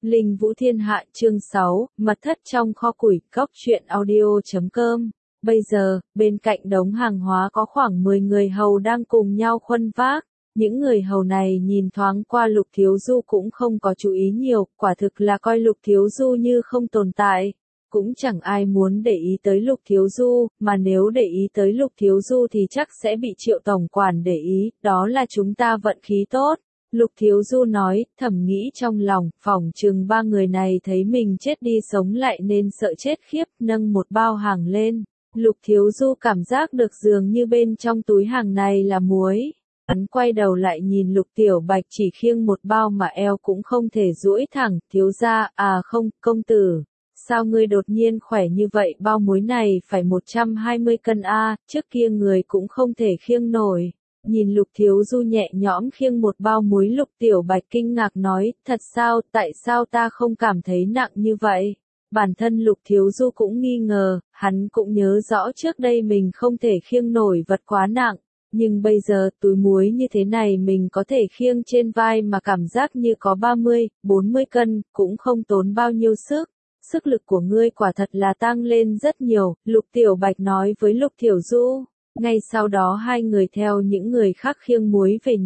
Linh Vũ Thiên Hạ chương 6, mật thất trong kho củi, Cốc Truyện Audio.com. Bây giờ, bên cạnh đống hàng hóa có khoảng 10 người hầu đang cùng nhau khuân vác. Những người hầu này nhìn thoáng qua Lục Thiếu Du cũng không có chú ý nhiều, quả thực là coi Lục Thiếu Du như không tồn tại. Cũng chẳng ai muốn để ý tới Lục Thiếu Du, mà nếu để ý tới Lục Thiếu Du thì chắc sẽ bị Triệu tổng quản để ý, đó là chúng ta vận khí tốt. Lục Thiếu Du nói, thầm nghĩ trong lòng, phỏng chừng ba người này thấy mình chết đi sống lại nên sợ chết khiếp, nâng một bao hàng lên. Lục Thiếu Du cảm giác được dường như bên trong túi hàng này là muối. Hắn quay đầu lại nhìn Lục Tiểu Bạch chỉ khiêng một bao mà eo cũng không thể duỗi thẳng, thiếu gia, à không, công tử. Sao ngươi đột nhiên khỏe như vậy, bao muối này phải 120 cân a, trước kia người cũng không thể khiêng nổi. Nhìn Lục Thiếu Du nhẹ nhõm khiêng một bao muối, Lục Tiểu Bạch kinh ngạc nói, thật sao, tại sao ta không cảm thấy nặng như vậy? Bản thân Lục Thiếu Du cũng nghi ngờ, hắn cũng nhớ rõ trước đây mình không thể khiêng nổi vật quá nặng, nhưng bây giờ túi muối như thế này mình có thể khiêng trên vai mà cảm giác như có 30, 40 cân, cũng không tốn bao nhiêu sức. Sức lực của ngươi quả thật là tăng lên rất nhiều, Lục Tiểu Bạch nói với Lục Tiểu Du. Ngay sau đó hai người theo những người khác khiêng muối về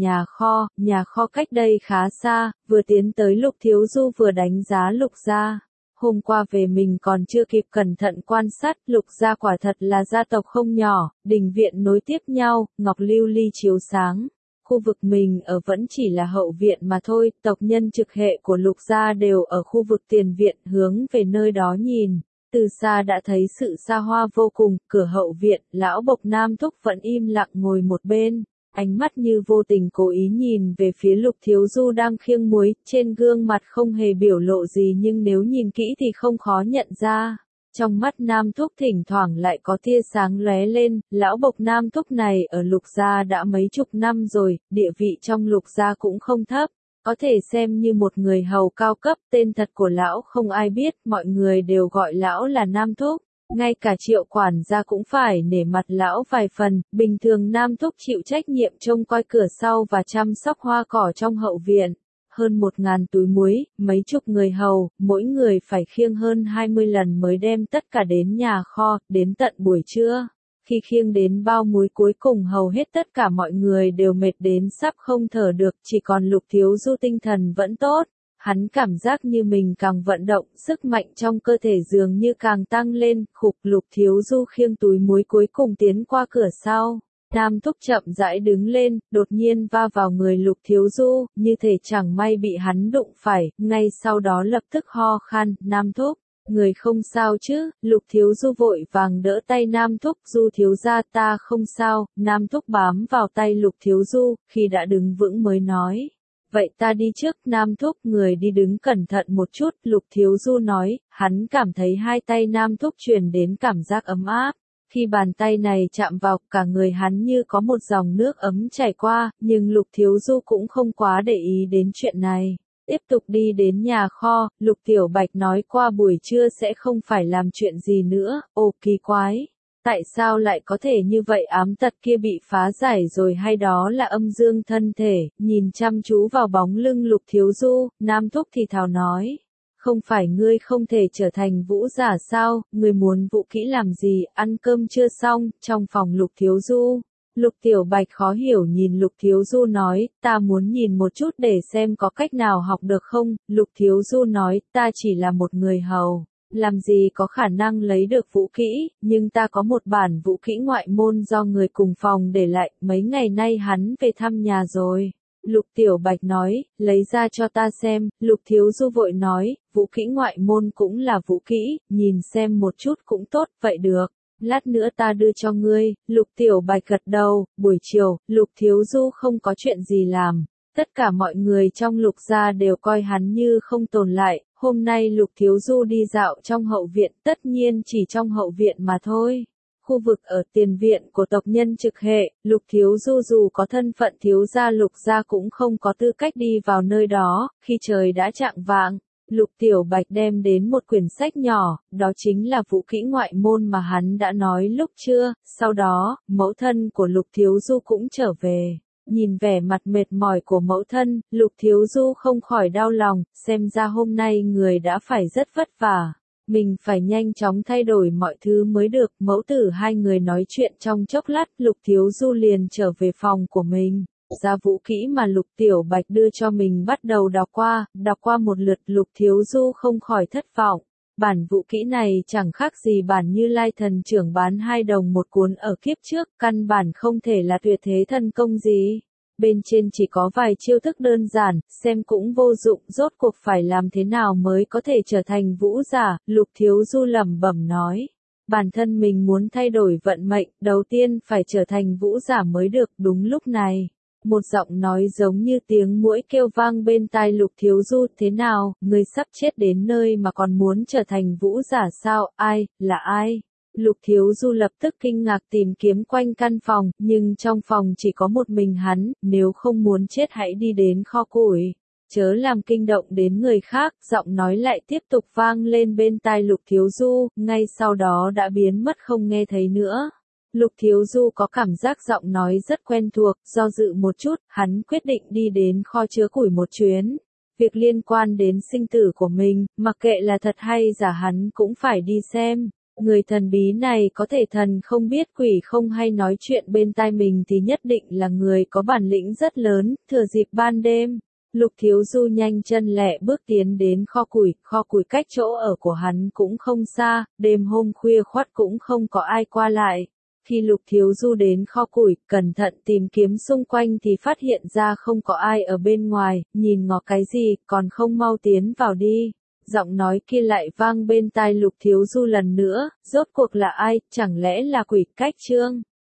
nhà kho cách đây khá xa, vừa tiến tới Lục Thiếu Du vừa đánh giá Lục gia. Hôm qua về mình còn chưa kịp cẩn thận quan sát, Lục gia quả thật là gia tộc không nhỏ, đình viện nối tiếp nhau, ngọc lưu ly chiếu sáng. Khu vực mình ở vẫn chỉ là hậu viện mà thôi, tộc nhân trực hệ của Lục gia đều ở khu vực tiền viện, hướng về nơi đó nhìn. Từ xa đã thấy sự xa hoa vô cùng, cửa hậu viện, lão Bộc Nam Thúc vẫn im lặng ngồi một bên, ánh mắt như vô tình cố ý nhìn về phía Lục Thiếu Du đang khiêng muối, trên gương mặt không hề biểu lộ gì nhưng nếu nhìn kỹ thì không khó nhận ra. Trong mắt Nam Thúc thỉnh thoảng lại có tia sáng lóe lên, lão Bộc Nam Thúc này ở Lục gia đã mấy chục năm rồi, địa vị trong Lục gia cũng không thấp. Có thể xem như một người hầu cao cấp, tên thật của lão không ai biết, mọi người đều gọi lão là Nam Thúc. Ngay cả Triệu quản gia cũng phải nể mặt lão vài phần, bình thường Nam Thúc chịu trách nhiệm trông coi cửa sau và chăm sóc hoa cỏ trong hậu viện. Hơn 1000 túi muối, mấy chục người hầu, mỗi người phải khiêng hơn 20 lần mới đem tất cả đến nhà kho, đến tận buổi trưa. Khi khiêng đến bao muối cuối cùng hầu hết tất cả mọi người đều mệt đến sắp không thở được, chỉ còn Lục Thiếu Du tinh thần vẫn tốt. Hắn cảm giác như mình càng vận động, sức mạnh trong cơ thể dường như càng tăng lên, khục. Lục Thiếu Du khiêng túi muối cuối cùng tiến qua cửa sau. Nam Thúc chậm rãi đứng lên, đột nhiên va vào người Lục Thiếu Du, như thể chẳng may bị hắn đụng phải, ngay sau đó lập tức ho khan, Nam Thúc. Người không sao chứ, Lục Thiếu Du vội vàng đỡ tay Nam Thúc, Du thiếu gia ta không sao, Nam Thúc bám vào tay Lục Thiếu Du, khi đã đứng vững mới nói. Vậy ta đi trước, Nam Thúc, người đi đứng cẩn thận một chút, Lục Thiếu Du nói, hắn cảm thấy hai tay Nam Thúc truyền đến cảm giác ấm áp. Khi bàn tay này chạm vào, cả người hắn như có một dòng nước ấm chảy qua, nhưng Lục Thiếu Du cũng không quá để ý đến chuyện này. Tiếp tục đi đến nhà kho, Lục Tiểu Bạch nói qua buổi trưa sẽ không phải làm chuyện gì nữa, ồ kỳ quái. Tại sao lại có thể như vậy, ám tật kia bị phá giải rồi hay đó là âm dương thân thể, nhìn chăm chú vào bóng lưng Lục Thiếu Du, Nam Thúc thì thào nói. Không phải ngươi không thể trở thành vũ giả sao, ngươi muốn vũ kỹ làm gì, ăn cơm chưa xong, trong phòng Lục Thiếu Du. Lục Tiểu Bạch khó hiểu nhìn Lục Thiếu Du nói, ta muốn nhìn một chút để xem có cách nào học được không, Lục Thiếu Du nói, ta chỉ là một người hầu, làm gì có khả năng lấy được vũ kỹ, nhưng ta có một bản vũ kỹ ngoại môn do người cùng phòng để lại, mấy ngày nay hắn về thăm nhà rồi. Lục Tiểu Bạch nói, lấy ra cho ta xem, Lục Thiếu Du vội nói, vũ kỹ ngoại môn cũng là vũ kỹ, nhìn xem một chút cũng tốt, vậy được. Lát nữa ta đưa cho ngươi, Lục Tiểu Bạch gật đầu, buổi chiều, Lục Thiếu Du không có chuyện gì làm. Tất cả mọi người trong Lục gia đều coi hắn như không tồn lại, hôm nay Lục Thiếu Du đi dạo trong hậu viện, tất nhiên chỉ trong hậu viện mà thôi. Khu vực ở tiền viện của tộc nhân trực hệ, Lục Thiếu Du dù có thân phận thiếu gia Lục gia cũng không có tư cách đi vào nơi đó, khi trời đã chạng vạng. Lục Tiểu Bạch đem đến một quyển sách nhỏ, đó chính là vũ kỹ ngoại môn mà hắn đã nói lúc trưa, sau đó, mẫu thân của Lục Thiếu Du cũng trở về. Nhìn vẻ mặt mệt mỏi của mẫu thân, Lục Thiếu Du không khỏi đau lòng, xem ra hôm nay người đã phải rất vất vả. Mình phải nhanh chóng thay đổi mọi thứ mới được. Mẫu tử hai người nói chuyện trong chốc lát, Lục Thiếu Du liền trở về phòng của mình. Ra vũ kỹ mà Lục Tiểu Bạch đưa cho mình bắt đầu đọc qua một lượt, Lục Thiếu Du không khỏi thất vọng. Bản vũ kỹ này chẳng khác gì bản Như Lai thần trưởng bán 2 đồng một cuốn ở kiếp trước, căn bản không thể là tuyệt thế thần công gì. Bên trên chỉ có vài chiêu thức đơn giản, xem cũng vô dụng, rốt cuộc phải làm thế nào mới có thể trở thành vũ giả, Lục Thiếu Du lẩm bẩm nói. Bản thân mình muốn thay đổi vận mệnh, đầu tiên phải trở thành vũ giả mới được. Đúng lúc này, một giọng nói giống như tiếng muỗi kêu vang bên tai Lục Thiếu Du, thế nào, người sắp chết đến nơi mà còn muốn trở thành vũ giả sao, ai, là ai? Lục Thiếu Du lập tức kinh ngạc tìm kiếm quanh căn phòng, nhưng trong phòng chỉ có một mình hắn, nếu không muốn chết hãy đi đến kho củi. Chớ làm kinh động đến người khác, giọng nói lại tiếp tục vang lên bên tai Lục Thiếu Du, ngay sau đó đã biến mất không nghe thấy nữa. Lục Thiếu Du có cảm giác giọng nói rất quen thuộc, do dự một chút, hắn quyết định đi đến kho chứa củi một chuyến. Việc liên quan đến sinh tử của mình, mặc kệ là thật hay giả hắn cũng phải đi xem. Người thần bí này có thể thần không biết quỷ không hay nói chuyện bên tai mình thì nhất định là người có bản lĩnh rất lớn. Thừa dịp ban đêm, Lục Thiếu Du nhanh chân lẹ bước tiến đến kho củi cách chỗ ở của hắn cũng không xa, đêm hôm khuya khoắt cũng không có ai qua lại. Khi Lục Thiếu Du đến kho củi, cẩn thận tìm kiếm xung quanh thì phát hiện ra không có ai ở bên ngoài, nhìn ngó cái gì, còn không mau tiến vào đi. Giọng nói kia lại vang bên tai Lục Thiếu Du lần nữa, rốt cuộc là ai, chẳng lẽ là quỷ cách Trương?